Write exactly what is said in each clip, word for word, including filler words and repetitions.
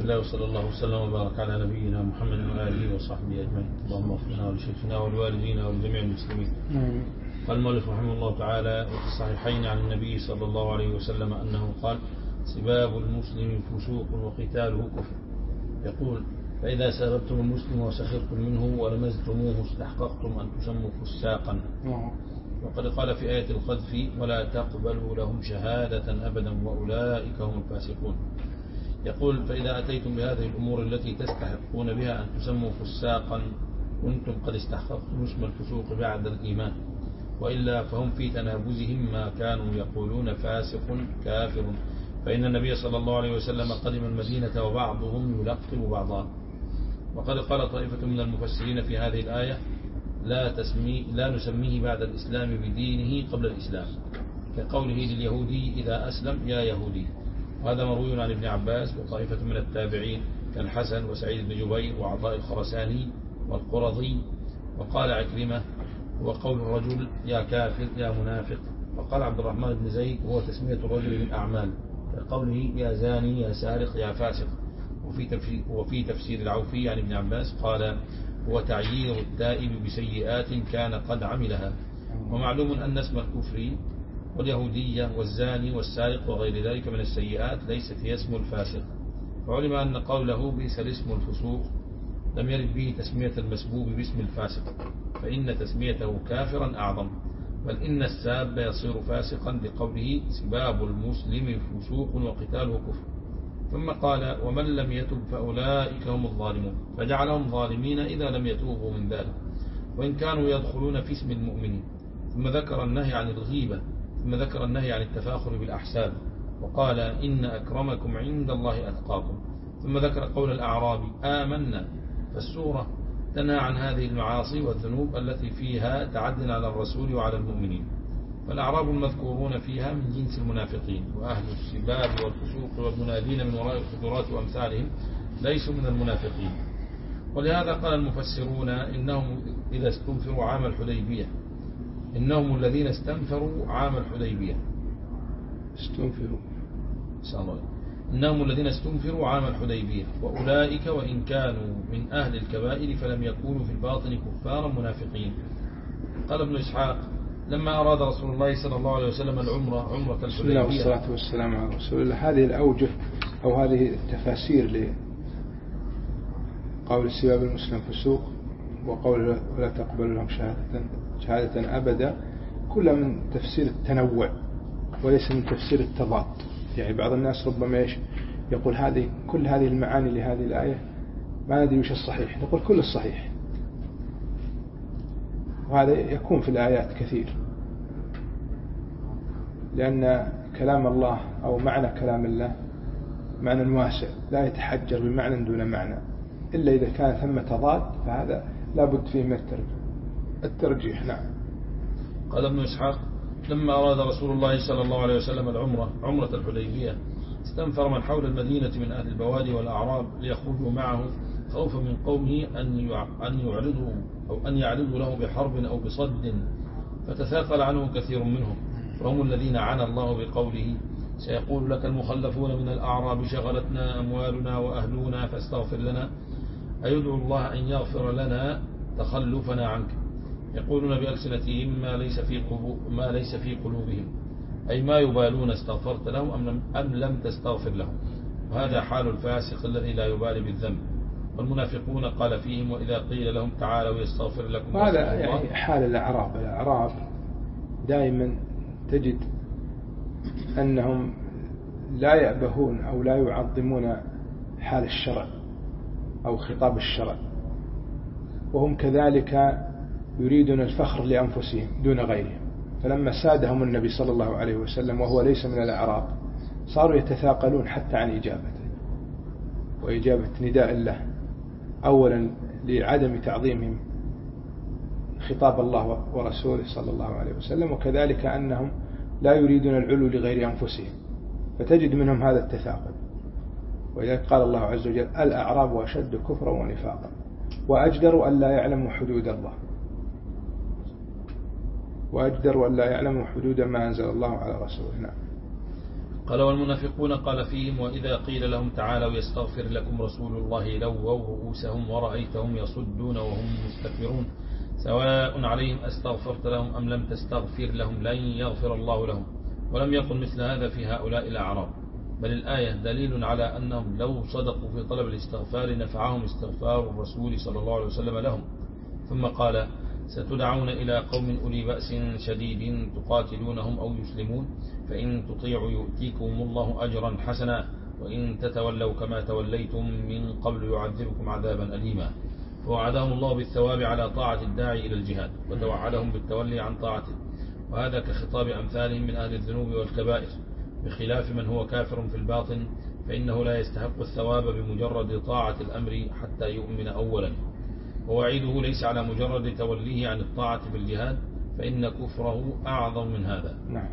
الله وصلى الله وسلم وبارك على نبينا محمد وآله وصحبه أجمعين. اللهم اغفر لنا ولشيخنا ولوالدينا ولجميع المسلمين. قال المؤلف رحمه الله تعالى: وفي الصحيحين عن النبي صلى الله عليه وسلم أنه قال: سباب المسلم فسوق وقتاله كفر. يقول: فإذا ساببتم المسلم وسخرتم منه ولمزتموه استحققتم أن تسموا فساقا. وقد قال في آية القذف: ولا تقبلوا لهم شهادة أبدا وأولئك هم الفاسقون. يقول: فإذا أتيتم بهذه الأمور التي تستحقون بها أن تسموا فساقا كنتم قد استحققتم اسم الفسوق بعد الإيمان، وإلا فهم في تنابزهم ما كانوا يقولون فاسق كافر، فإن النبي صلى الله عليه وسلم قدم المدينة وبعضهم يلقب بعضا. وقد قال طائفة من المفسرين في هذه الآية: لا, تسمي لا نسميه بعد الإسلام بدينه قبل الإسلام، كقوله لليهودي إذا أسلم يا يهودي. وهذا مروي عن ابن عباس وطائفة من التابعين كالحسن وسعيد بن جبير وعطاء الخرساني والقرظي. وقال عكرمة: هو قول الرجل يا كافر يا منافق. وقال عبد الرحمن بن زيد: هو تسمية الرجل بالأعمال، كقوله يا زاني يا سارق يا فاسق. وفي, وفي تفسير العوفي عن ابن عباس قال: هو تعيير التائب بسيئات كان قد عملها. ومعلوم أن اسم الكفر واليهودية والزاني والسارق وغير ذلك من السيئات ليست هي اسم الفاسق. وعلم أن قوله بئس الاسم الفسوق لم يرد به تسمية المسبوب باسم الفاسق، فإن تسميته كافرا أعظم، بل إن الساب يصير فاسقا لقوله سباب المسلم فسوق وقتاله كفر. ثم قال: ومن لم يتب فأولئك هم الظالمون، فجعلهم ظالمين إذا لم يتوبوا من ذلك، وإن كانوا يدخلون في اسم المؤمنين. ثم ذكر النهي عن الغيبة، ثم ذكر النهي عن التفاخر بالأحساب، وقال: إن أكرمكم عند الله أتقاكم. ثم ذكر قول الأعرابي آمنا. فالسورة تنهى عن هذه المعاصي والذنوب التي فيها تعد على الرسول وعلى المؤمنين. فالأعراب المذكورون فيها من جنس المنافقين، وأهل السباب والفسوق والمنادين من وراء الحجرات وأمثالهم ليسوا من المنافقين. ولهذا قال المفسرون إنهم إذا استنفروا عام الحديبية إنهم الذين استنفروا عام الحديبية استنفروا الله إنهم الذين استنفروا عام الحديبية، وأولئك وإن كانوا من أهل الكبائر فلم يكونوا في الباطن كفارا منافقين. قال ابن إسحاق: لما أراد رسول الله صلى الله عليه وسلم العمرة عمرة الحديبية. بسم الله والصلاة والسلام على رسول الله. هذه الأوجه أو هذه التفاسير لقول السباب المسلم فسوق وقول ولا تقبل لهم شهادة شهادة أبدا كلها من تفسير التنوع وليس من تفسير التضاد. يعني بعض الناس ربما إيش يقول هذه كل هذه المعاني لهذه الآية ما ندري وش الصحيح، نقول كل الصحيح، وهذا يكون في الآيات كثير، لأن كلام الله أو معنى كلام الله معنى واسع لا يتحجر بمعنى دون معنى، إلا إذا كان ثم تضاد فهذا لا بد فيه من الترجيح. نعم. قال ابن إسحاق: لما أراد رسول الله صلى الله عليه وسلم العمرة عمرة الحديبية استنفر من حول المدينة من أهل البوادي والأعراب ليخرجوا معه خوفا من قومه أن يعرضوا أو أن يعرضوا له بحرب أو بصد، فتثاقل عنه كثير منهم، فهم الذين عنى الله بقوله: سيقول لك المخلفون من الأعراب شغلتنا أموالنا وأهلنا فاستغفر لنا. أيدعو الله أن يغفر لنا تخلفنا عنك. يقولون بألسنتهم ما ليس في ما ليس في قلوبهم، أي ما يبالون استغفرت لهم أم لم, أم لم تستغفر لهم. وهذا حال الفاسق الذي لا يبالي بالذنب. والمنافقون قال فيهم: وإذا قيل لهم تعالوا يستغفر لكم. وهذا يعني حال الأعراب. الأعراب دائما تجد أنهم لا يأبهون أو لا يعظمون حال الشرع أو خطاب الشرع، وهم كذلك يريدون الفخر لأنفسهم دون غيرهم. فلما سادهم النبي صلى الله عليه وسلم وهو ليس من الأعراب صاروا يتثاقلون حتى عن إجابته وإجابة نداء الله، أولا لعدم تعظيمهم خطاب الله ورسوله صلى الله عليه وسلم، وكذلك أنهم لا يريدون العلو لغير أنفسهم، فتجد منهم هذا التثاقل. ولذلك قال الله عز وجل: الأعراب أشد كفرا ونفاقا وأجدر أن لا يعلموا حدود الله وأجدر أن لا يعلموا حدود ما أنزل الله على رسوله. نعم. قال والمنافقون قال فيهم وإذا قيل لهم تعالوا يستغفر لكم رسول الله لووا رؤوسهم ورأيتهم يصدون وهم مستكبرون سواء عليهم أستغفرت لهم أم لم تستغفر لهم لن يغفر الله لهم. ولم يقل مثل هذا في هؤلاء الأعراب، بل الآية دليل على أنهم لو صدقوا في طلب الاستغفار نفعهم استغفار الرسول صلى الله عليه وسلم لهم. ثم قال ستدعون إلى قوم أولي بأس شديد تقاتلونهم أو يسلمون فإن تطيعوا يؤتيكم الله أجرا حسنا وإن تتولوا كما توليتم من قبل يعذبكم عذابا أليما. فوعدهم الله بالثواب على طاعة الداعي إلى الجهاد وتوعدهم بالتولي عن طاعته، وهذا كخطاب أمثالهم من أهل الذنوب والكبائر، بخلاف من هو كافر في الباطن فإنه لا يستحق الثواب بمجرد طاعة الأمر حتى يؤمن أولا. ووعيده ليس على مجرد توليه عن الطاعة في الجهاد فإن كفره أعظم من هذا. نعم.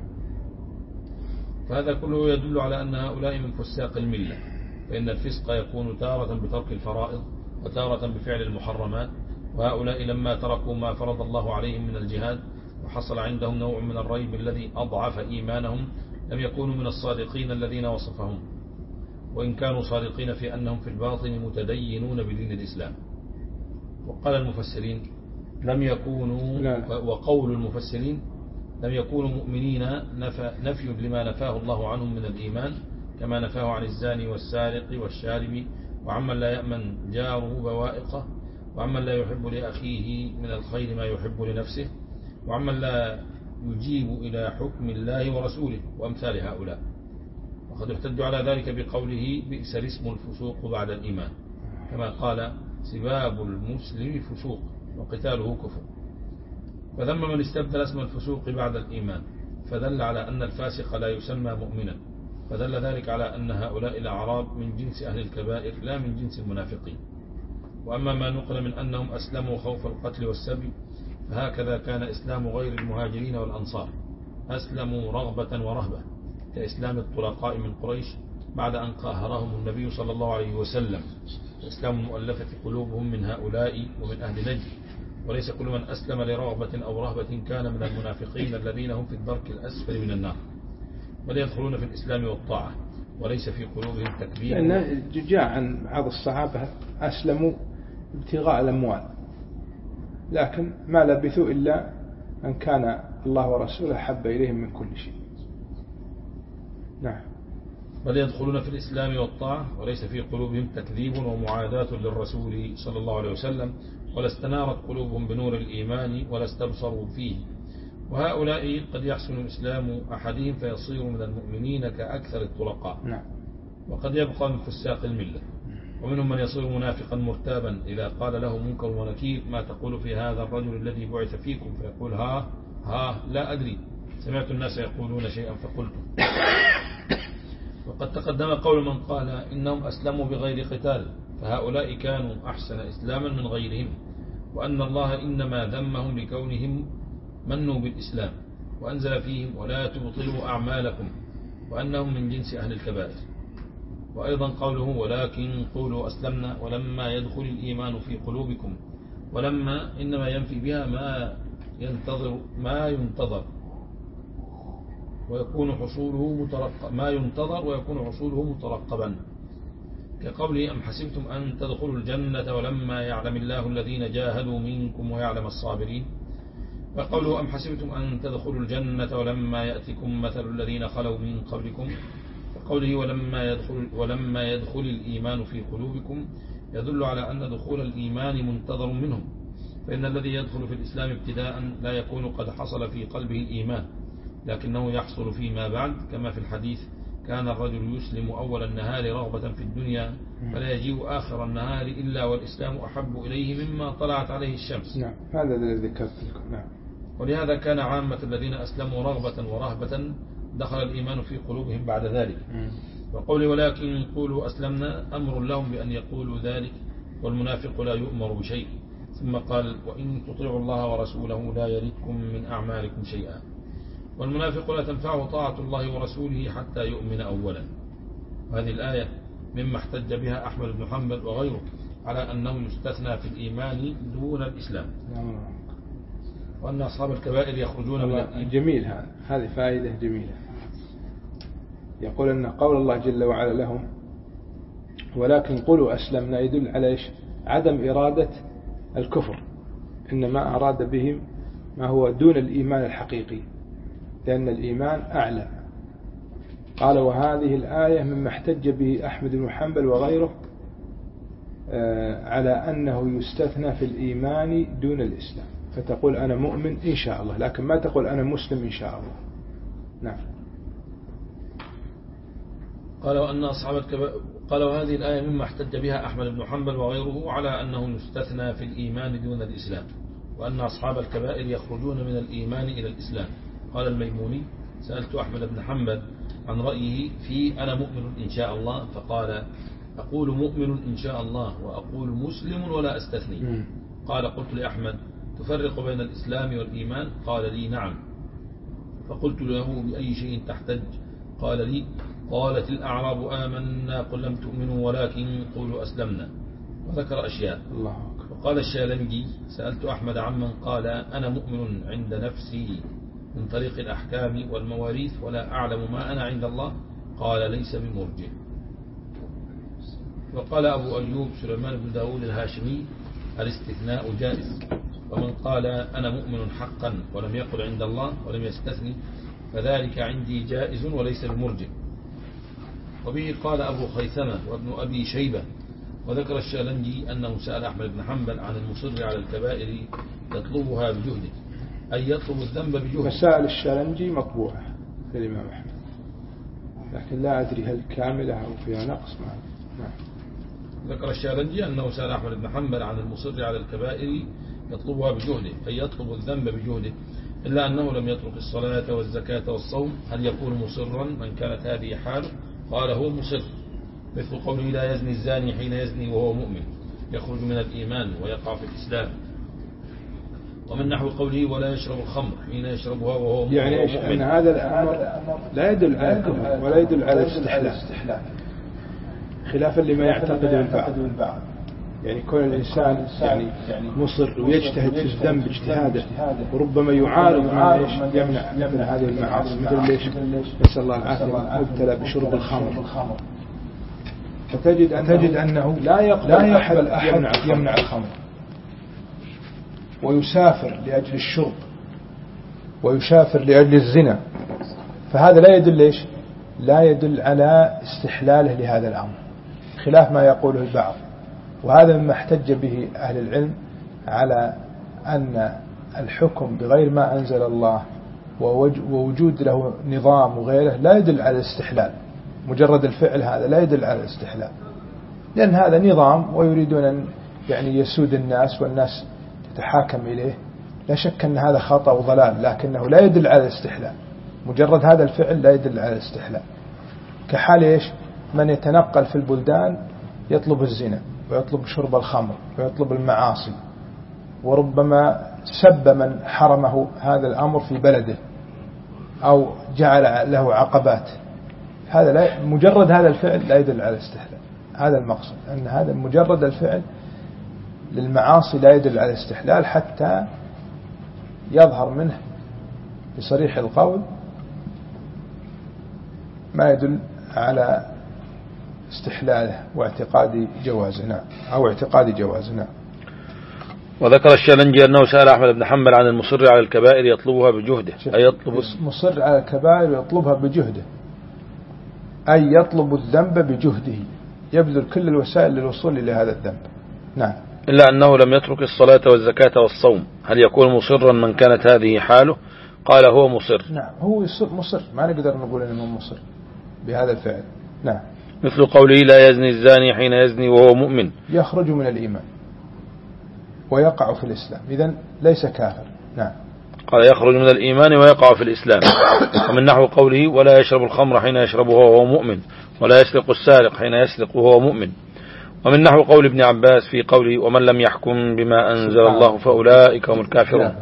فهذا كله يدل على أن هؤلاء من فساق الملة، فإن الفسق يكون تارة بترك الفرائض وتارة بفعل المحرمات، وهؤلاء لما تركوا ما فرض الله عليهم من الجهاد وحصل عندهم نوع من الريب الذي أضعف إيمانهم لم يكونوا من الصادقين الذين وصفهم، وإن كانوا صادقين في أنهم في الباطن متدينون بدين الإسلام. وقال المفسرين لم يكونوا لا. وقول المفسرين لم يكونوا مؤمنين نفى, نفي لما نفاه الله عنهم من الإيمان كما نفاه عن الزاني والسارق والشارب وعمن لا يأمن جاره بوائقه وعمن لا يحب لأخيه من الخير ما يحب لنفسه وعمن لا يجيب إلى حكم الله ورسوله وأمثال هؤلاء. وقد احتج على ذلك بقوله بئس الاسم الفسوق بعد الإيمان، كما قال سباب المسلم فسوق وقتاله كفر، فذم من استبدل اسم الفسوق بعد الإيمان، فدل على أن الفاسق لا يسمى مؤمنا، فدل ذلك على أن هؤلاء الأعراب من جنس أهل الكبائر لا من جنس المنافقين. وأما ما نقل من أنهم أسلموا خوف القتل والسبي فهكذا كان إسلام غير المهاجرين والأنصار، أسلموا رغبة ورهبة كإسلام الطلقاء من قريش بعد أن قاهرهم النبي صلى الله عليه وسلم، وإسلام المؤلفة قلوبهم من هؤلاء ومن أهل نجد. وليس كل من أسلم لرغبة أو رهبة كان من المنافقين الذين هم في الدرك الأسفل من النار، بل يدخلون في الإسلام والطاعة وليس في قلوبهم تكبير. لأن جاء عن بعض الصحابة أسلموا ابتغاء الأموال، لكن ما لبثوا إلا أن كان الله ورسوله حب إليهم من كل شيء. نعم. بل يدخلون في الإسلام والطاعة وليس في قلوبهم تكذيب ومعاداة للرسول صلى الله عليه وسلم، ولا استنارت قلوبهم بنور الإيمان ولا استبصروا فيه. وهؤلاء قد يحسن إسلام أحدهم فيصير من المؤمنين كأكثر الطلقاء، نعم. وقد يبقى من فساق الملة. ومنهم من يصير منافقا مرتابا إذا قال له منكر ونكير ما تقول في هذا الرجل الذي بعث فيكم، فيقول ها ها لا أدري، سمعت الناس يقولون شيئا فقلت. وقد تقدم قول من قال إنهم أسلموا بغير قتال، فهؤلاء كانوا أحسن إسلاما من غيرهم، وأن الله إنما ذمهم لكونهم منوا بالإسلام وأنزل فيهم ولا تبطلوا أعمالكم، وأنهم من جنس أهل الكبائر. وأيضا قوله ولكن قولوا أسلمنا ولما يدخل الإيمان في قلوبكم، ولما إنما ينفي بها ما ينتظر ما ينتظر ويكون حصوله مترقب ما ينتظر ويكون حصوله مترقبا، كقوله أم حسبتم أن تدخلوا الجنة ولما يعلم الله الذين جاهدوا منكم ويعلم الصابرين. وقوله أم حسبتم أن تدخلوا الجنة ولما يأتكم مثل الذين خلوا من قبلكم، وقوله ولما يدخل, ولما يدخل الإيمان في قلوبكم يدل على أن دخول الإيمان منتظر منهم، فإن الذي يدخل في الإسلام ابتداء لا يكون قد حصل في قلبه الإيمان، لكنه يحصل فيما بعد، كما في الحديث كان الرجل يسلم أول النهار رغبة في الدنيا فلا يجيء آخر النهار إلا والإسلام أحب إليه مما طلعت عليه الشمس. نعم، هذا الذي ذكرت لكم. نعم. ولهذا كان عامة الذين أسلموا رغبة ورهبة دخل الإيمان في قلوبهم بعد ذلك. وقول ولكن قولوا أسلمنا أمر لهم بأن يقولوا ذلك، والمنافق لا يؤمر بشيء. ثم قال وإن تطيعوا الله ورسوله لا يلدكم من أعمالكم شيئا. والمنافق لا تنفعه طاعة الله ورسوله حتى يؤمن أولا. وهذه الآية مما احتج بها أحمد بن حنبل وغيره على أنه يستثنى في الإيمان دون الإسلام، وأن أصحاب الكبائر يخرجون من الإيمان. جميل، هذا هذه فائدة جميلة. يقول أن قول الله جل وعلا لهم ولكن قولوا أسلمنا يدل على إيش؟ عدم إرادة الكفر، إنما أراد بهم ما هو دون الإيمان الحقيقي، لأن الإيمان أعلى. قال وهذه الآية مما احتج به أحمد بن حنبل وغيره على أنه يستثنى في الإيمان دون الإسلام، فتقول أنا مؤمن إن شاء الله، لكن ما تقول أنا مسلم إن شاء الله. نعم. قال وأن أصحاب الكبائر قال وهذه الآية مما احتج بها أحمد بن حنبل وغيره على أنه يستثنى في الإيمان دون الإسلام، وأن أصحاب الكبائر يخرجون من الإيمان إلى الإسلام. قال الميموني سألت أحمد بن حنبل عن رأيه في أنا مؤمن إن شاء الله، فقال أقول مؤمن إن شاء الله وأقول مسلم ولا أستثني. قال قلت لأحمد تفرق بين الإسلام والإيمان؟ قال لي نعم. فقلت له بأي شيء تحتج؟ قال لي قالت الأعراب آمنا قل لم تؤمنوا ولكن قولوا أسلمنا، وذكر أشياء. الله. وقال الشالنجي سألت أحمد عمن قال أنا مؤمن عند نفسي من طريق الأحكام والمواريث ولا أعلم ما أنا عند الله، قال ليس بمرجع. وقال أبو أيوب سليمان بن داود الهاشمي الاستثناء جائز، ومن قال أنا مؤمن حقا ولم يقل عند الله ولم يستثني فذلك عندي جائز وليس بمرجع. وبه قال أبو خيثمة وابن أبي شيبة. وذكر الشالنجي أنه سأل أحمد بن حنبل عن المصر على الكبائر يطلبها بجهده، أي يطلب الذنب بجهده. مسائل الشالنجي مطبوعة في الإمام أحمد، لكن لا أدري هل كاملة أو فيها نقص. نعم. ذكر الشالنجي أنه سأل أحمد بن حنبل عن المصر على الكبائر يطلبها بجهده، أي يطلب الذنب بجهده، إلا أنه لم يترك الصلاة والزكاة والصوم، هل يكون مصرا من كانت هذه حاله؟ قال هو مصر، مثل قوله لا يزني الزاني حين يزني وهو مؤمن، يخرج من الإيمان ويقع في الإسلام. ومن نحو قوله ولا يشرب الخمر حين يشربها وهو مؤمن، يعني إيش؟ أن هذا الأمر لا يدل على الكفر ولا يدل على الاستحلال، خلافا لما يعتقده البعض. يعني كون الإنسان يعني مصر ويجتهد في الذنب اجتهاده، وربما يعارض ما يمنع مثل هذه المعاصي، مثل ليش نسأل الله العافية مبتلى بشرب الخمر، فتجد أنه, أنه لا يقبل أحد يمنع, يمنع الخمر، ويسافر لأجل الشرب، ويسافر لأجل الزنا، فهذا لا يدل ليش لا يدل على استحلاله لهذا الأمر، خلاف ما يقوله البعض. وهذا مما احتج به أهل العلم على أن الحكم بغير ما أنزل الله ووجود له نظام وغيره لا يدل على الاستحلال، مجرد الفعل هذا لا يدل على الاستحلال، لأن هذا نظام ويريدون أن يعني يسود الناس والناس تتحاكم إليه. لا شك أن هذا خطأ وضلال، لكنه لا يدل على الاستحلال، مجرد هذا الفعل لا يدل على الاستحلال. كحال إيش؟ من يتنقل في البلدان يطلب الزنا ويطلب شرب الخمر ويطلب المعاصي، وربما سب من حرمه هذا الأمر في بلده أو جعل له عقبات، هذا لا مجرد هذا الفعل لا يدل على الاستحلال. هذا المقصد، أن هذا مجرد الفعل للمعاصي لا يدل على الاستحلال حتى يظهر منه بصريح القول ما يدل على استحلاله واعتقاد جوازنا أو اعتقاد جوازنا. وذكر الشالنجي أنه سأل أحمد بن حنبل عن المصر على الكبائر يطلبها بجهده، أي يطلب مصر على الكبائر يطلبها بجهده، أي يطلب الذنب بجهده، يبذل كل الوسائل للوصول إلى هذا الذنب. نعم. إلا أنه لم يترك الصلاة والزكاة والصوم، هل يكون مصرا من كانت هذه حاله؟ قال هو مصر. نعم هو مصر، ما نقدر نقول أنه مصر بهذا الفعل. نعم. مثل قوله لا يزني الزاني حين يزني وهو مؤمن، يخرج من الإيمان ويقع في الإسلام، إذن ليس كافر. نعم. قال يخرج من الإيمان ويقع في الإسلام. ومن نحو قوله ولا يشرب الخمر حين يشربه وهو مؤمن، ولا يسرق السارق حين يسرق وهو مؤمن. ومن نحو قول ابن عباس في قوله ومن لم يحكم بما أنزل الله فأولئك هم الكافرون.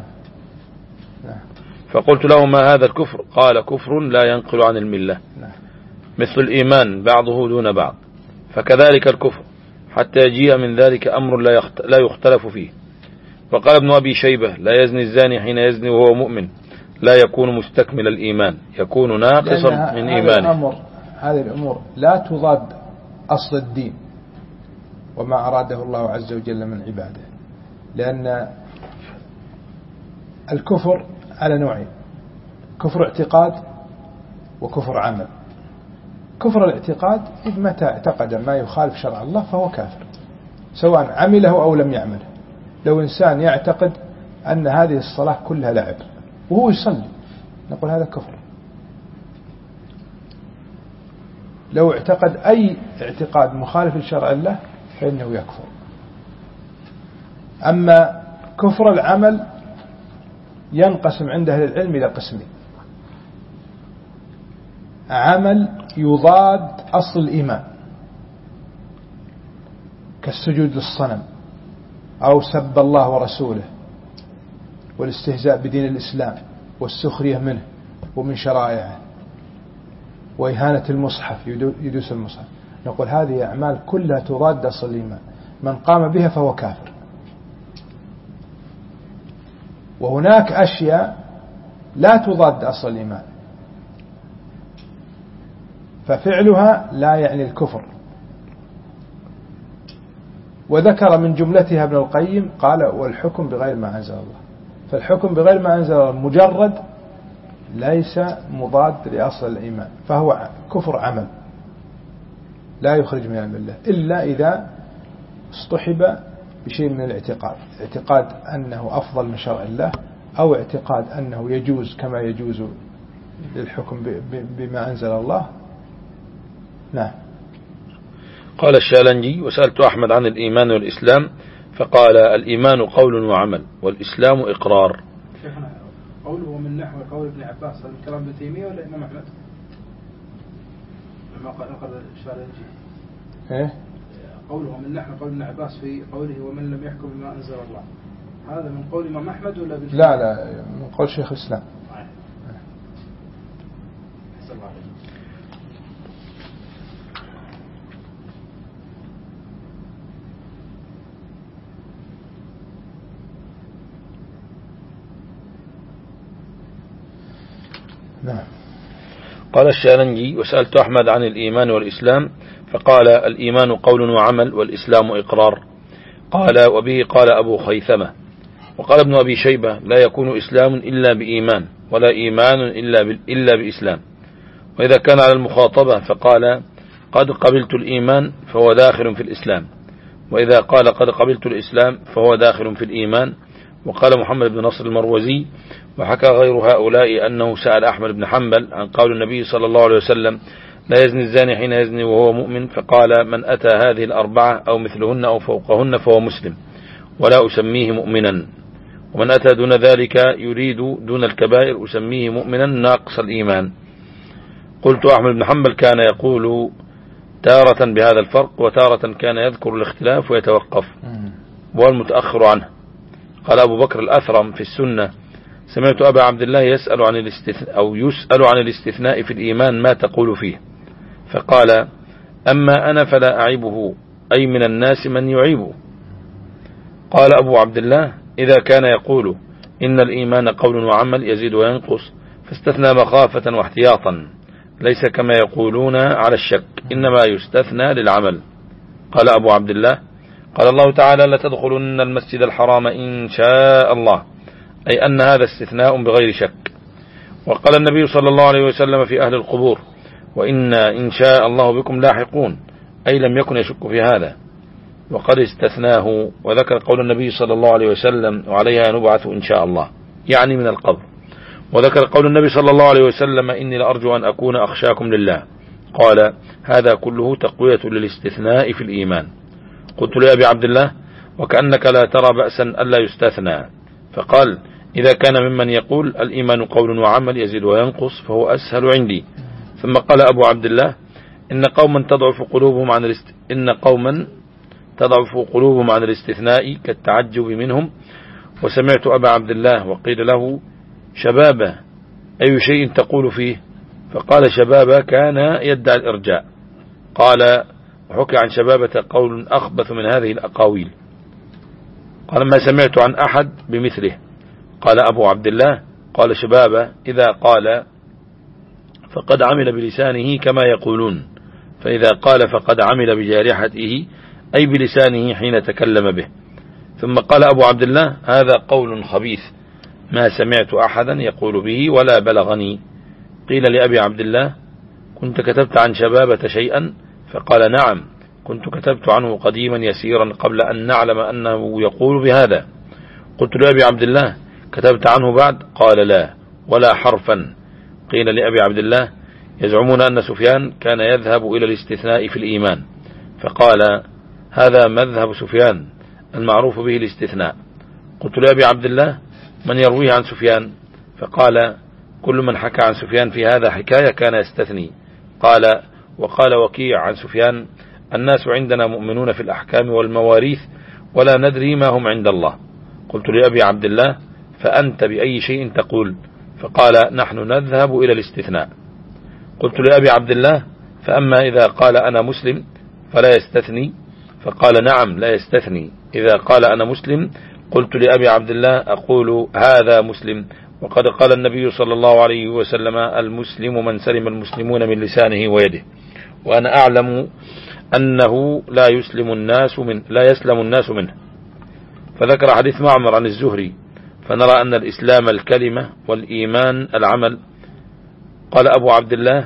فقلت له ما هذا الكفر؟ قال كفر لا ينقل عن الملة، مثل الإيمان بعضه دون بعض، فكذلك الكفر حتى يجيء من ذلك أمر لا يختلف فيه. وقال ابن أبي شيبة لا يزني الزاني حين يزني وهو مؤمن، لا يكون مستكمل الإيمان، يكون ناقصا من إيمانه. أمر هذه الأمور لا تضاد أصل الدين وما أراده الله عز وجل من عباده، لأن الكفر على نوعين: كفر اعتقاد وكفر عمل. كفر الاعتقاد إذ متى اعتقد ما يخالف شرع الله فهو كافر سواء عمله أو لم يعمله. لو إنسان يعتقد أن هذه الصلاة كلها لعب وهو يصلي نقول هذا كفر. لو اعتقد أي اعتقاد مخالف لشرع الله فإنه يكفر. أما كفر العمل ينقسم عند أهل العلم إلى قسمين: عمل يضاد أصل الإيمان كالسجود للصنم أو سب الله ورسوله والاستهزاء بدين الإسلام والسخرية منه ومن شرائعه وإهانة المصحف، يدوس المصحف، نقول هذه أعمال كلها تضاد أصل الإيمان، من قام بها فهو كافر. وهناك أشياء لا تضاد أصل الإيمان ففعلها لا يعني الكفر، وذكر من جملتها ابن القيم قال: والحكم بغير ما أنزل الله. فالحكم بغير ما أنزل الله مجرد ليس مضاد لأصل الإيمان، فهو كفر عمل لا يخرج من الملة إلا إذا اصطحب بشيء من الاعتقاد، اعتقاد أنه أفضل من شرع الله أو اعتقاد أنه يجوز كما يجوز للحكم بما أنزل الله. نعم. قال الشالنجي: وسألت أحمد عن الإيمان والإسلام فقال: الإيمان قول وعمل والإسلام إقرار. شيخنا قوله من نحو قول ابن عباس، هذا الكلام ابن تيمية ولا إمام أحمد؟ ما قال نقل الشالنجي إيه؟ قوله من نحو قول ابن عباس في قوله ومن لم يحكم بما أنزل الله، هذا من قول إمام أحمد ولا ابن؟ لا لا، من قول شيخ الإسلام. نعم. قال الشالنجي: وسألت أحمد عن الإيمان والإسلام فقال: الإيمان قول وعمل والإسلام إقرار. قال: وبه قال أبو خيثمة. وقال ابن أبي شيبة: لا يكون إسلام إلا بإيمان ولا إيمان إلا, إلا بإسلام. وإذا كان على المخاطبة فقال: قد قبلت الإيمان فهو داخل في الإسلام، وإذا قال قد قبلت الإسلام فهو داخل في الإيمان. وقال محمد بن نصر المروزي: وحكى غير هؤلاء أنه سأل أحمد بن حنبل عن قول النبي صلى الله عليه وسلم: لا يزني الزاني حين يزني وهو مؤمن، فقال: من أتى هذه الأربعة أو مثلهن أو فوقهن فهو مسلم ولا أسميه مؤمنا، ومن أتى دون ذلك يريد دون الكبائر أسميه مؤمنا ناقص الإيمان. قلت: أحمد بن حنبل كان يقول تارة بهذا الفرق وتارة كان يذكر الاختلاف ويتوقف، والمتأخر عنه. قال أبو بكر الأثرم في السنة: سمعت أبا عبد الله يسأل عن الاستثناء أو يسأل عن الاستثناء في الإيمان ما تقول فيه، فقال: أما أنا فلا أعيبه، أي من الناس من يعيبه. قال أبو عبد الله: إذا كان يقول إن الإيمان قول وعمل يزيد وينقص فاستثنى مخافة واحتياطا، ليس كما يقولون على الشك، إنما يستثنى للعمل. قال أبو عبد الله: قال الله تعالى: لتدخلن المسجد الحرام إن شاء الله، أي أن هذا استثناء بغير شك. وقال النبي صلى الله عليه وسلم في أهل القبور: وإنا إن شاء الله بكم لاحقون، أي لم يكن يشك في هذا. وقد استثناه وذكر قول النبي صلى الله عليه وسلم: وعليها نبعث إن شاء الله، يعني من القبر. وذكر قول النبي صلى الله عليه وسلم: إني لأرجو أن أكون أخشاكم لله. قال: هذا كله تقوية للاستثناء في الإيمان. قلت لأبي عبد الله: وكأنك لا ترى بأسا ألا يستثنى. فقال: إذا كان ممن يقول الإيمان قول وعمل يزيد وينقص فهو أسهل عندي. ثم قال أبو عبد الله: إن قوما تضعف قلوبهم عن الاست... إن قوما تضعف قلوبهم عن الاستثناء كالتعجب منهم. وسمعت أبا عبد الله وقيل له: شبابه أي شيء تقول فيه؟ فقال: شبابه كان يدعي الإرجاء. قال: وحكى عن شبابة قول أخبث من هذه الأقاويل. قال: ما سمعت عن أحد بمثله. قال أبو عبد الله: قال شبابه: إذا قال فقد عمل بلسانه كما يقولون، فإذا قال فقد عمل بجارحته أي بلسانه حين تكلم به. ثم قال أبو عبد الله: هذا قول خبيث ما سمعت أحدا يقول به ولا بلغني. قيل لأبي عبد الله: كنت كتبت عن شبابة شيئا؟ فقال: نعم، كنت كتبت عنه قديما يسيرا قبل أن نعلم أنه يقول بهذا. قلت لأبي عبد الله: كتبت عنه بعد؟ قال: لا، ولا حرفا. قيل لأبي عبد الله: يزعمون أن سفيان كان يذهب إلى الاستثناء في الإيمان. فقال: هذا مذهب سفيان المعروف به الاستثناء. قلت لأبي عبد الله: من يرويه عن سفيان؟ فقال: كل من حكى عن سفيان في هذا حكاية كان يستثني. قال: وقال وكيع عن سفيان: الناس عندنا مؤمنون في الأحكام والمواريث ولا ندري ما هم عند الله. قلت لأبي عبد الله: فأنت بأي شيء تقول؟ فقال: نحن نذهب إلى الاستثناء. قلت لأبي عبد الله: فأما إذا قال أنا مسلم فلا يستثني؟ فقال: نعم، لا يستثني. إذا قال أنا مسلم قلت لأبي عبد الله: أقول هذا مسلم، وقد قال النبي صلى الله عليه وسلم: المسلم من سلم المسلمون من لسانه ويده، وأنا أعلم أنه لا يسلم الناس من لا يسلم الناس منه. فذكر حديث معمر عن الزهري، فنرى أن الإسلام الكلمة والإيمان العمل. قال أبو عبد الله: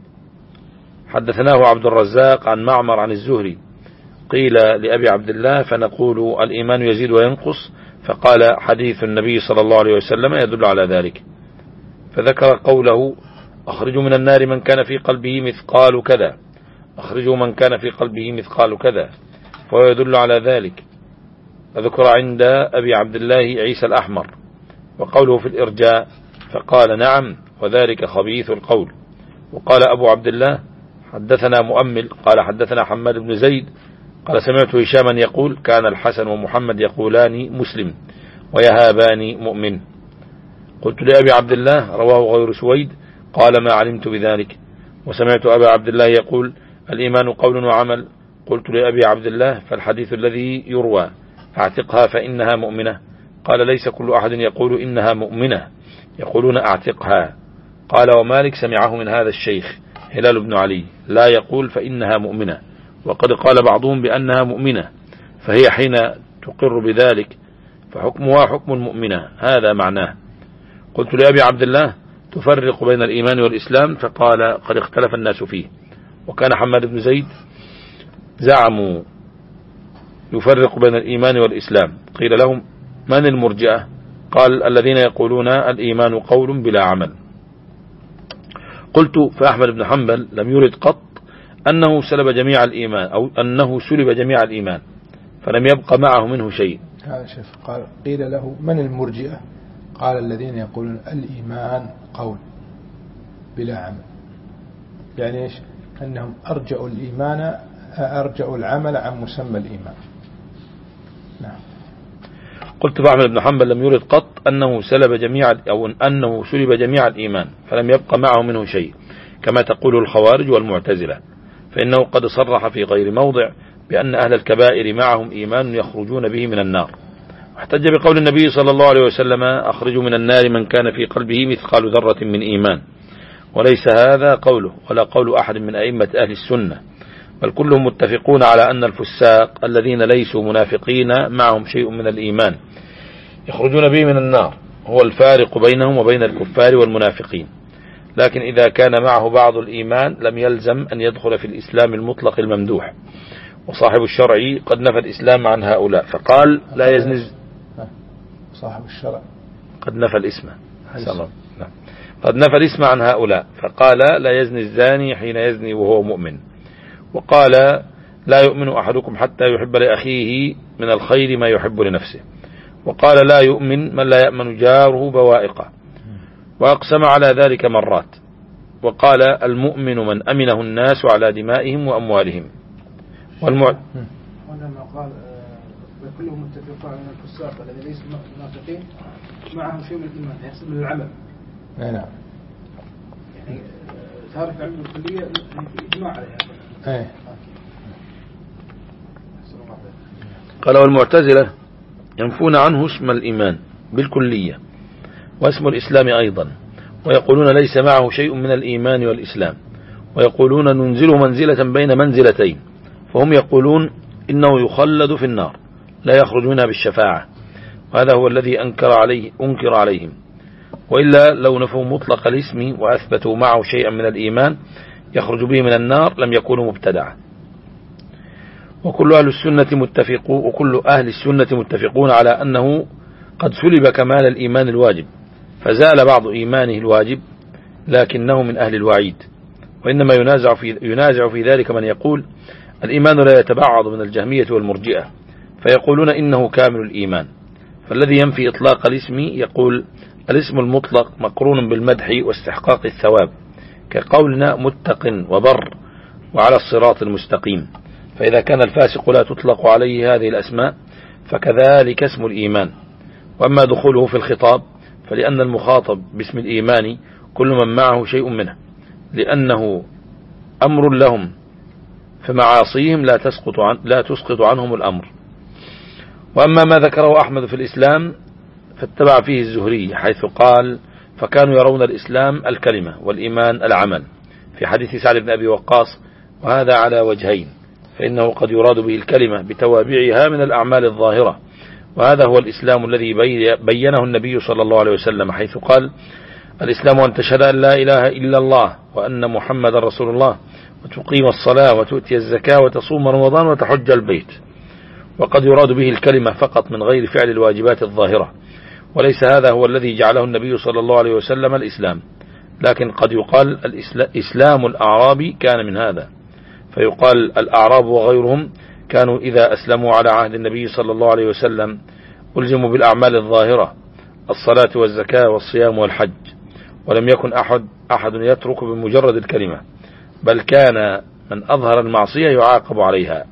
حدثناه عبد الرزاق عن معمر عن الزهري. قيل لأبي عبد الله: فنقول الإيمان يزيد وينقص؟ فقال: حديث النبي صلى الله عليه وسلم يدل على ذلك. فذكر قوله: أخرجوا من النار من كان في قلبه مثقال كذا، أخرجوا من كان في قلبه مثقال كذا، فهو يدل على ذلك. فذكر عند أبي عبد الله عيسى الأحمر. وقوله في الإرجاء: فقال: نعم، وذلك خبيث القول. وقال أبو عبد الله: حدثنا مؤمل قال حدثنا حماد بن زيد قال سمعت هشاما يقول: كان الحسن ومحمد يقولان مسلم ويهابان مؤمن. قلت لأبي عبد الله: رواه غير سويد قال: ما علمت بذلك. وسمعت أبا عبد الله يقول: الإيمان قول وعمل. قلت لأبي عبد الله: فالحديث الذي يروى اعتقها فإنها مؤمنة. قال: ليس كل أحد يقول إنها مؤمنة، يقولون اعتقها. قال: ومالك سمعه من هذا الشيخ هلال بن علي لا يقول فإنها مؤمنة، وقد قال بعضهم بأنها مؤمنة، فهي حين تقر بذلك فحكمها حكم المؤمنة، هذا معناه. قلت لأبي عبد الله: تفرق بين الإيمان والإسلام؟ فقال: قد اختلف الناس فيه. وكان حماد بن زيد زعموا يفرق بين الإيمان والإسلام. قيل لهم: من المرجئة؟ قال: الذين يقولون الإيمان قول بلا عمل. قلت: فأحمد بن حنبل لم يرد قط أنه سلب جميع الإيمان أو أنه سلب جميع الإيمان فلم يبق معه منه شيء. هذا شيخ قال: قيل له: من المرجئة؟ قال: الذين يقولون الإيمان قول بلا عمل. يعني إيش؟ أنهم أرجعوا الإيمان أرجعوا العمل عن مسمى الإيمان. نعم. قلت: فأحمد بن حنبل لم يرد قط أنه سلب جميع أو أنه سلب جميع الإيمان فلم يبق معه منه شيء كما تقول الخوارج والمعتزلة، فإنه قد صرح في غير موضع بأن أهل الكبائر معهم إيمان يخرجون به من النار. واحتج بقول النبي صلى الله عليه وسلم: أخرجوا من النار من كان في قلبه مثقال ذرة من إيمان. وليس هذا قوله ولا قول أحد من أئمة أهل السنة، بل كلهم متفقون على أن الفساق الذين ليسوا منافقين معهم شيء من الإيمان يخرجون به من النار، هو الفارق بينهم وبين الكفار والمنافقين. لكن إذا كان معه بعض الإيمان لم يلزم أن يدخل في الإسلام المطلق الممدوح. وصاحب الشرع قد نفى الإسلام عن هؤلاء فقال: لا يزنز. صاحب الشرع قد نفى الاسم قد نفى الاسم عن هؤلاء فقال: لا يزني الزاني حين يزني وهو مؤمن. وقال: لا يؤمن أحدكم حتى يحب لأخيه من الخير ما يحب لنفسه. وقال: لا يؤمن من لا يأمن جاره بوائقه. وأقسم على ذلك مرات. وقال: المؤمن من أمنه الناس على دمائهم وأموالهم. والمع... ولما قال كلهم متفقون على أن الفساق الذي ليس منافقين معهم شيء من الإيمان يحسب له العمل. نعم. يعني تعرف علم الكلية إجماع عليها. ايه. قال: والمعتزلة ينفون عنه اسم الإيمان بالكلية واسم الإسلام أيضا، ويقولون ليس معه شيء من الإيمان والإسلام، ويقولون ننزله منزلة بين منزلتين، فهم يقولون إنه يخلد في النار لا يخرج منها بالشفاعة، وهذا هو الذي أنكر عليه أنكر عليهم. وإلا لو نفوا مطلق الاسم وأثبتوا معه شيئا من الإيمان يخرج به من النار لم يكونوا مبتدعا. وكل أهل السنة متفقون وكل أهل السنة متفقون على أنه قد سلب كمال الإيمان الواجب، فزال بعض إيمانه الواجب لكنه من أهل الوعيد. وإنما ينازع في, ينازع في ذلك من يقول الإيمان لا يتبعض من الجهمية والمرجئة، فيقولون إنه كامل الإيمان. فالذي ينفي إطلاق الاسم يقول الاسم المطلق مقرون بالمدح واستحقاق الثواب، كقولنا متق وبر وعلى الصراط المستقيم. فإذا كان الفاسق لا تطلق عليه هذه الأسماء فكذلك اسم الإيمان. وأما دخوله في الخطاب فلأن المخاطب باسم الإيمان كل من معه شيء منه، لأنه أمر لهم فمعاصيهم لا تسقط, عن لا تسقط عنهم الأمر. وأما ما ذكره أحمد في الإسلام فاتبع فيه الزهري حيث قال فكانوا يرون الإسلام الكلمة والإيمان العمل في حديث سعد بن أبي وقاص، وهذا على وجهين، فإنه قد يراد به الكلمة بتوابعها من الأعمال الظاهرة، وهذا هو الإسلام الذي بينه النبي صلى الله عليه وسلم حيث قال الإسلام أن تشهد أن لا إله إلا الله وأن محمد رسول الله وتقيم الصلاة وتؤتي الزكاة وتصوم رمضان وتحج البيت. وقد يراد به الكلمة فقط من غير فعل الواجبات الظاهرة، وليس هذا هو الذي جعله النبي صلى الله عليه وسلم الإسلام، لكن قد يقال إسلام الأعراب كان من هذا، فيقال الأعراب وغيرهم كانوا إذا أسلموا على عهد النبي صلى الله عليه وسلم ألزموا بالأعمال الظاهرة الصلاة والزكاة والصيام والحج، ولم يكن أحد, أحد يترك بمجرد الكلمة، بل كان من أظهر المعصية يعاقب عليها.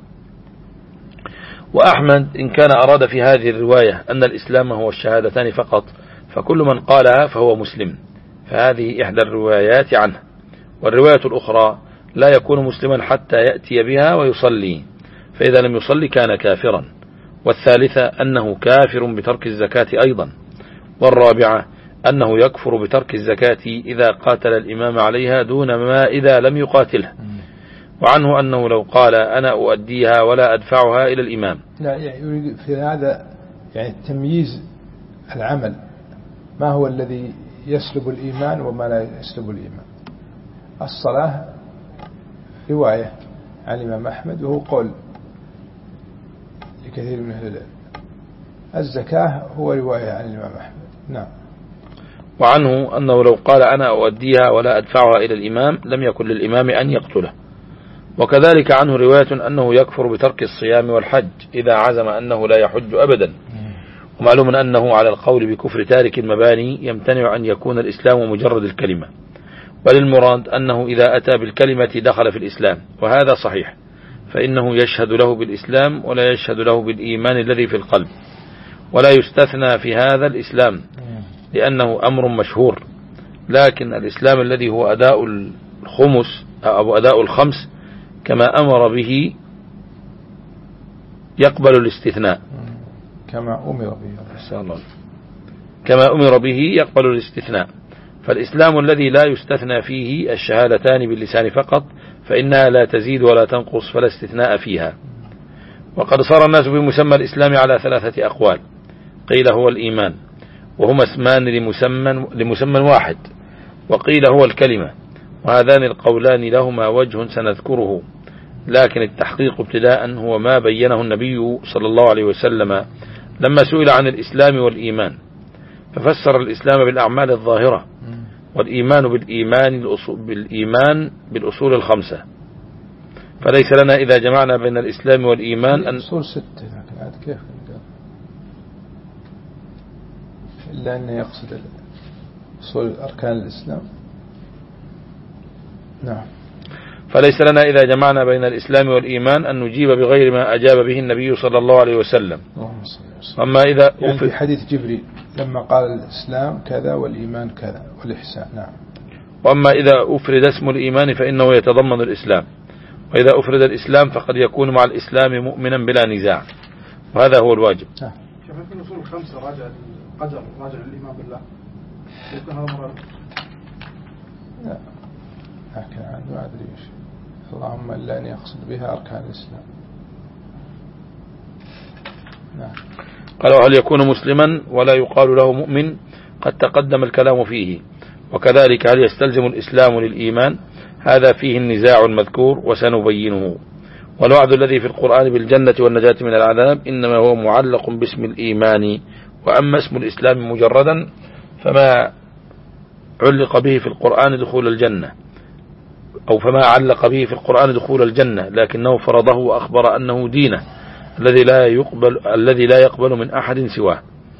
وأحمد إن كان أراد في هذه الرواية أن الإسلام هو الشهادتان فقط فكل من قالها فهو مسلم، فهذه إحدى الروايات عنه. والرواية الأخرى لا يكون مسلما حتى يأتي بها ويصلي، فإذا لم يصلي كان كافرا. والثالثة أنه كافر بترك الزكاة أيضا. والرابعة أنه يكفر بترك الزكاة إذا قاتل الإمام عليها دون ما إذا لم يقاتله. وعنه أنه لو قال أنا أؤديها ولا أدفعها إلى الإمام. لا يعني في هذا يعني تمييز العمل، ما هو الذي يسلب الإيمان وما لا يسلب الإيمان. الصلاة رواية عن الإمام أحمد وهو قول لكثير من أهل العلم. الزكاة هو رواية عن الإمام أحمد. نعم. وعنه أنه لو قال أنا أؤديها ولا أدفعها إلى الإمام لم يكن للإمام أن يقتله. وكذلك عنه رواية أنه يكفر بترك الصيام والحج إذا عزم أنه لا يحج أبدا. ومعلوم أنه على القول بكفر تارك المباني يمتنع أن يكون الإسلام مجرد الكلمة، بل المراد أنه إذا أتى بالكلمة دخل في الإسلام، وهذا صحيح، فإنه يشهد له بالإسلام ولا يشهد له بالإيمان الذي في القلب، ولا يستثنى في هذا الإسلام لأنه أمر مشهور. لكن الإسلام الذي هو أداء الخمس أو أداء الخمس كما أمر به يقبل الاستثناء كما أمر به كما أمر به يقبل الاستثناء. فالإسلام الذي لا يستثنى فيه الشهادتان باللسان فقط فإنها لا تزيد ولا تنقص فلا استثناء فيها. وقد صار الناس بمسمى الإسلام على ثلاثة أقوال. قيل هو الإيمان وهما اسمان لمسمى, لمسمى واحد، وقيل هو الكلمة، وهذان القولان لهما وجه سنذكره، لكن التحقيق ابتداء هو ما بينه النبي صلى الله عليه وسلم لما سئل عن الإسلام والإيمان، ففسر الإسلام بالأعمال الظاهرة، والإيمان بالإيمان, بالإيمان بالأصول الخمسة. فليس لنا إذا جمعنا بين الإسلام والإيمان أن أصول ستة، لكن عاد كيف إلا أن يقصد أصول أركان الإسلام. نعم. فليس لنا إذا جمعنا بين الإسلام والإيمان أن نجيب بغير ما أجاب به النبي صلى الله عليه وسلم. أما إذا يعني في حديث جبريل لما قال الإسلام كذا والإيمان كذا والإحسان. نعم. وأما إذا أفرد اسم الإيمان فإنه يتضمن الإسلام، وإذا أفرد الإسلام فقد يكون مع الإسلام مؤمنا بلا نزاع، وهذا هو الواجب. نعم. كيف في الأصول الخمسة راجع القدر راجع الإيمان بالله يكون هذا مراد. لا لكن عاد ما أدري وش اللهم إلا أن يقصد بها أركان الإسلام. نعم. قال وهل يكون مسلما ولا يقال له مؤمن؟ قد تقدم الكلام فيه. وكذلك هل يستلزم الإسلام للإيمان؟ هذا فيه النزاع المذكور وسنبينه. والوعد الذي في القرآن بالجنة والنجاة من العذاب إنما هو معلق باسم الإيمان، وأما اسم الإسلام مجردا فما علق به في القرآن دخول الجنة أو فما علق به في القرآن دخول الجنة، لكنه فرضه وأخبر أنه دينه الذي لا يقبل الذي لا يقبل من أحد سواه.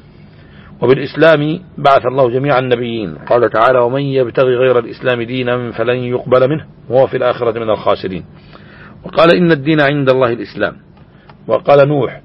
وبالإسلام بعث الله جميع النبيين، قال تعالى ومن يبتغي غير الإسلام دينا فلن يقبل منه وهو في الآخرة من الخاسرين. وقال إن الدين عند الله الإسلام. وقال نوح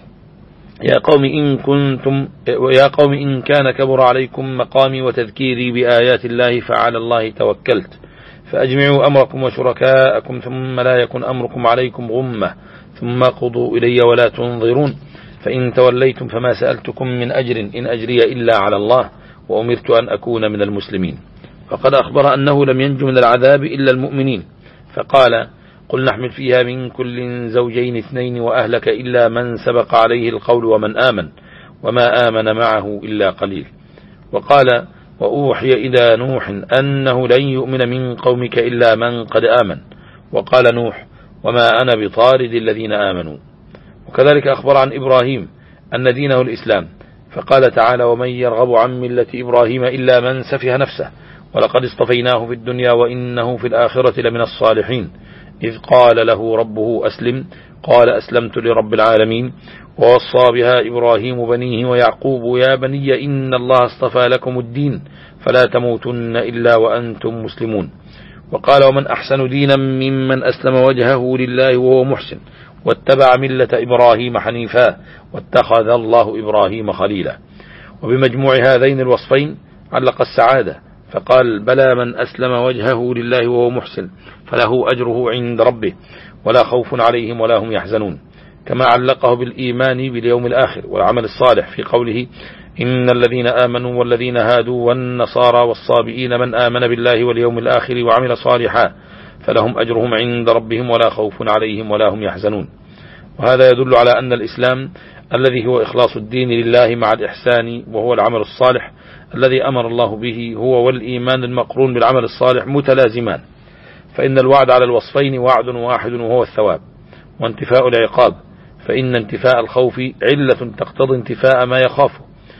يا قوم إن كنتم يا قوم إن كان كبر عليكم مقامي وتذكيري بآيات الله فعلى الله توكلت فأجمعوا أمركم وشركاءكم ثم لا يكن أمركم عليكم غمة ثم قضوا إلي ولا تنظرون فإن توليتم فما سألتكم من أجر إن أجري إلا على الله وأمرت أن أكون من المسلمين. فقد أخبر أنه لم ينج من العذاب إلا المؤمنين، فقال قل نحمل فيها من كل زوجين اثنين وأهلك إلا من سبق عليه القول ومن آمن وما آمن معه إلا قليل. وقال وأوحي إلى نوح أنه لن يؤمن من قومك إلا من قد آمن. وقال نوح وما أنا بطارد الذين آمنوا. وكذلك أخبر عن إبراهيم أن دينه الإسلام، فقال تعالى ومن يرغب عن ملة إبراهيم إلا من سفه نفسه ولقد اصطفيناه في الدنيا وإنه في الآخرة لمن الصالحين إذ قال له ربه أسلم قال أسلمت لرب العالمين. ووصى بها إبراهيم بنيه ويعقوب يا بني إن الله اصطفى لكم الدين فلا تموتن إلا وأنتم مسلمون. وقال ومن أحسن دينا ممن أسلم وجهه لله وهو محسن واتبع ملة إبراهيم حنيفا واتخذ الله إبراهيم خليلا. وبمجموع هذين الوصفين علق السعادة فقال بلى من أسلم وجهه لله وهو محسن فله أجره عند ربه ولا خوف عليهم ولا هم يحزنون، كما علقه بالإيمان باليوم الآخر والعمل الصالح في قوله إن الذين آمنوا والذين هادوا والنصارى والصابئين من آمن بالله واليوم الآخر وعمل صالحا فلهم أجرهم عند ربهم ولا خوف عليهم ولا هم يحزنون. وهذا يدل على أن الإسلام الذي هو إخلاص الدين لله مع الإحسان وهو العمل الصالح الذي أمر الله به هو والإيمان المقرون بالعمل الصالح متلازمان، فإن الوعد على الوصفين وعد واحد وهو الثواب وانتفاء العقاب، فإن انتفاء الخوف علة تقتضي انتفاء ما يخافه،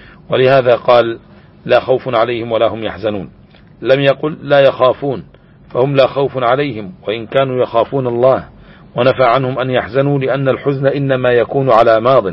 ولهذا قال لا خوف عليهم ولا هم يحزنون، لم يقل لا يخافون فهم لا خوف عليهم وإن كانوا يخافون الله، ونفى عنهم أن يحزنوا لأن الحزن إنما يكون على ماض،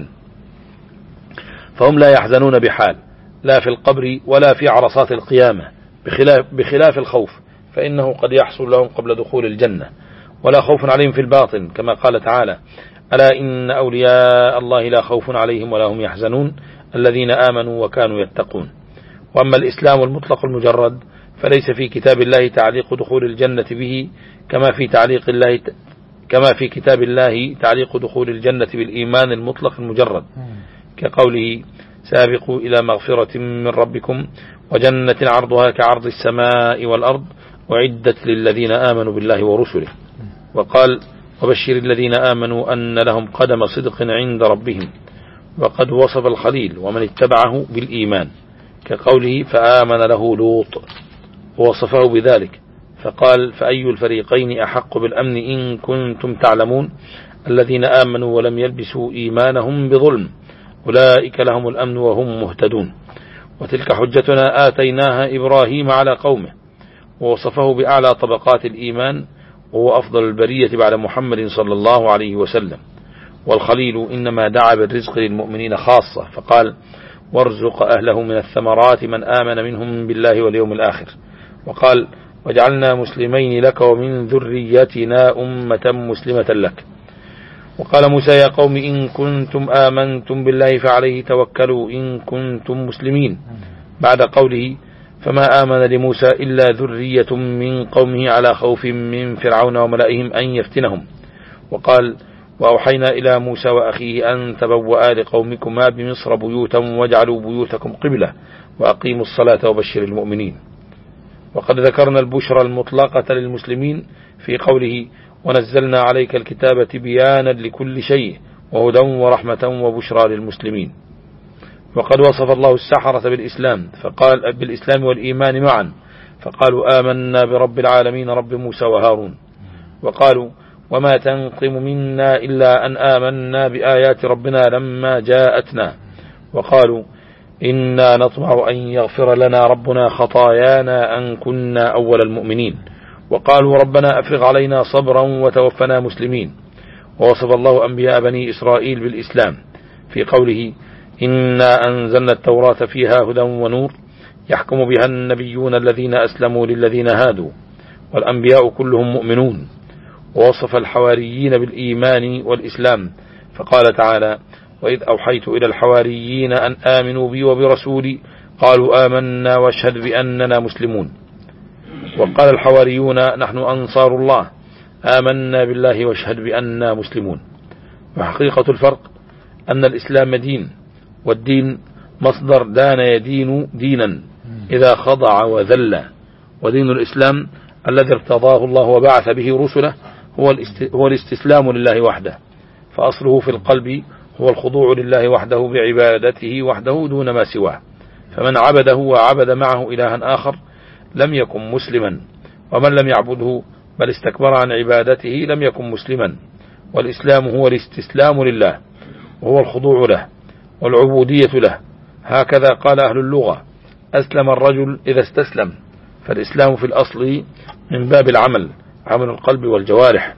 فهم لا يحزنون بحال لا في القبر ولا في عرصات القيامة، بخلاف, بخلاف الخوف فإنه قد يحصل لهم قبل دخول الجنة، ولا خوف عليهم في الباطن كما قال تعالى ألا إن أولياء الله لا خوف عليهم ولا هم يحزنون الذين آمنوا وكانوا يتقون. وأما الإسلام المطلق المجرد فليس في كتاب الله تعليق دخول الجنة به كما في تعليق الله كما في كتاب الله تعليق دخول الجنة بالإيمان المطلق المجرد، كقوله سابقوا إلى مغفرة من ربكم وجنة عرضها كعرض السماء والأرض وعدت للذين آمنوا بالله ورسله. وقال وبشر الذين آمنوا أن لهم قدم صدق عند ربهم. وقد وصف الخليل ومن اتبعه بالإيمان كقوله فآمن له لوط ووصفه بذلك فقال فأي الفريقين أحق بالأمن إن كنتم تعلمون الذين آمنوا ولم يلبسوا إيمانهم بظلم أولئك لهم الأمن وهم مهتدون. وتلك حجتنا آتيناها إبراهيم على قومه ووصفه بأعلى طبقات الإيمان وهو أفضل البرية بعد محمد صلى الله عليه وسلم. والخليل إنما دعا بالرزق للمؤمنين خاصة فقال وارزق أهله من الثمرات من آمن منهم بالله واليوم الآخر. وقال وجعلنا مسلمين لك ومن ذريتنا أمة مسلمة لك. وقال موسى يا قوم إن كنتم آمنتم بالله فعليه توكلوا إن كنتم مسلمين بعد قوله فما آمن لموسى إلا ذرية من قومه على خوف من فرعون وملئهم أن يفتنهم. وقال وأوحينا إلى موسى وأخيه أن تبوأ لقومكما بمصر بيوتا واجعلوا بيوتكم قبلة وأقيموا الصلاة وبشر المؤمنين. وقد ذكرنا البشرى المطلقة للمسلمين في قوله ونزلنا عليك الكتاب تبيانا لكل شيء وهدى ورحمة وبشرى للمسلمين. وقد وصف الله السحرة بالإسلام فقال بالإسلام والإيمان معا فقالوا آمنا برب العالمين رب موسى وهارون. وقالوا وما تنقم منا إلا أن آمنا بآيات ربنا لما جاءتنا. وقالوا إنا نطمع أن يغفر لنا ربنا خطايانا أن كنا أول المؤمنين. وقالوا ربنا أفرغ علينا صبرا وتوفنا مسلمين. ووصف الله أنبياء بني إسرائيل بالإسلام في قوله إنا أنزلنا التوراة فيها هدى ونور يحكم بها النبيون الذين أسلموا للذين هادوا والأنبياء كلهم مؤمنون. ووصف الحواريين بالإيمان والإسلام فقال تعالى وإذ أوحيت إلى الحواريين أن آمنوا بي وبرسولي قالوا آمنا واشهد بأننا مسلمون. وقال الحواريون نحن أنصار الله آمنا بالله واشهد بأننا مسلمون. وحقيقة الفرق أن الإسلام دين والدين مصدر دان يدين دينا إذا خضع وذل. ودين الإسلام الذي ارتضاه الله وبعث به رسله هو الاستسلام لله وحده فأصله في القلب هو الخضوع لله وحده بعبادته وحده دون ما سواه. فمن عبده وعبد معه إلها آخر لم يكن مسلما ومن لم يعبده بل استكبر عن عبادته لم يكن مسلما. والإسلام هو الاستسلام لله وهو الخضوع له والعبودية له. هكذا قال أهل اللغة أسلم الرجل إذا استسلم. فالإسلام في الأصل من باب العمل عمل القلب والجوارح.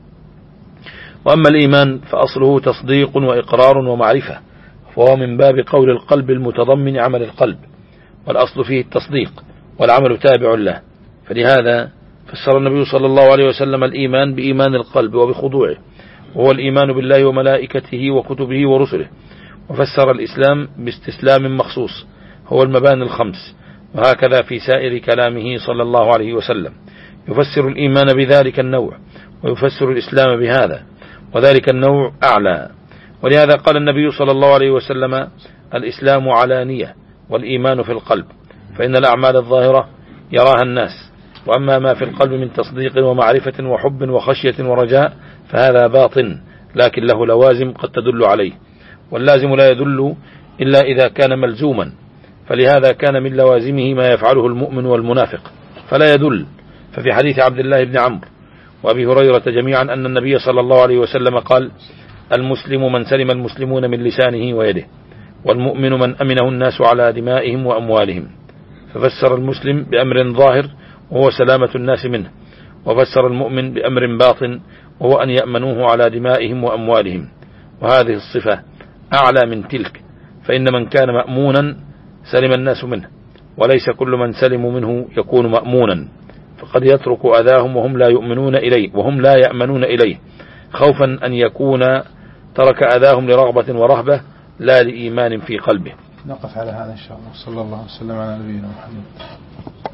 وأما الإيمان فأصله تصديق وإقرار ومعرفة فهو من باب قول القلب المتضمن عمل القلب والأصل فيه التصديق والعمل تابع له. فلهذا فسر النبي صلى الله عليه وسلم الإيمان بإيمان القلب وبخضوعه وهو الإيمان بالله وملائكته وكتبه ورسله. وفسر الإسلام باستسلام مخصوص هو المباني الخمس. وهكذا في سائر كلامه صلى الله عليه وسلم يفسر الإيمان بذلك النوع ويفسر الإسلام بهذا وذلك النوع أعلى. ولهذا قال النبي صلى الله عليه وسلم الإسلام علانية والإيمان في القلب فإن الأعمال الظاهرة يراها الناس وأما ما في القلب من تصديق ومعرفة وحب وخشية ورجاء فهذا باطن لكن له لوازم قد تدل عليه واللازم لا يدل إلا إذا كان ملزوما. فلهذا كان من لوازمه ما يفعله المؤمن والمنافق فلا يدل. ففي حديث عبد الله بن عمرو وأبي هريرة جميعا أن النبي صلى الله عليه وسلم قال المسلم من سلم المسلمون من لسانه ويده والمؤمن من أمنه الناس على دمائهم وأموالهم. ففسر المسلم بأمر ظاهر وهو سلامة الناس منه وفسر المؤمن بأمر باطن وهو أن يأمنوه على دمائهم وأموالهم. وهذه الصفة أعلى من تلك فإن من كان مأمونا سلم الناس منه وليس كل من سلم منه يكون مأمونا فقد يترك أذاهم وهم لا يؤمنون إليه وهم لا يأمنون إليه خوفا أن يكون ترك أذاهم لرغبة ورهبة لا لإيمان في قلبه. نقف على هذا إن شاء الله. صلى الله وسلم على نبينا محمد.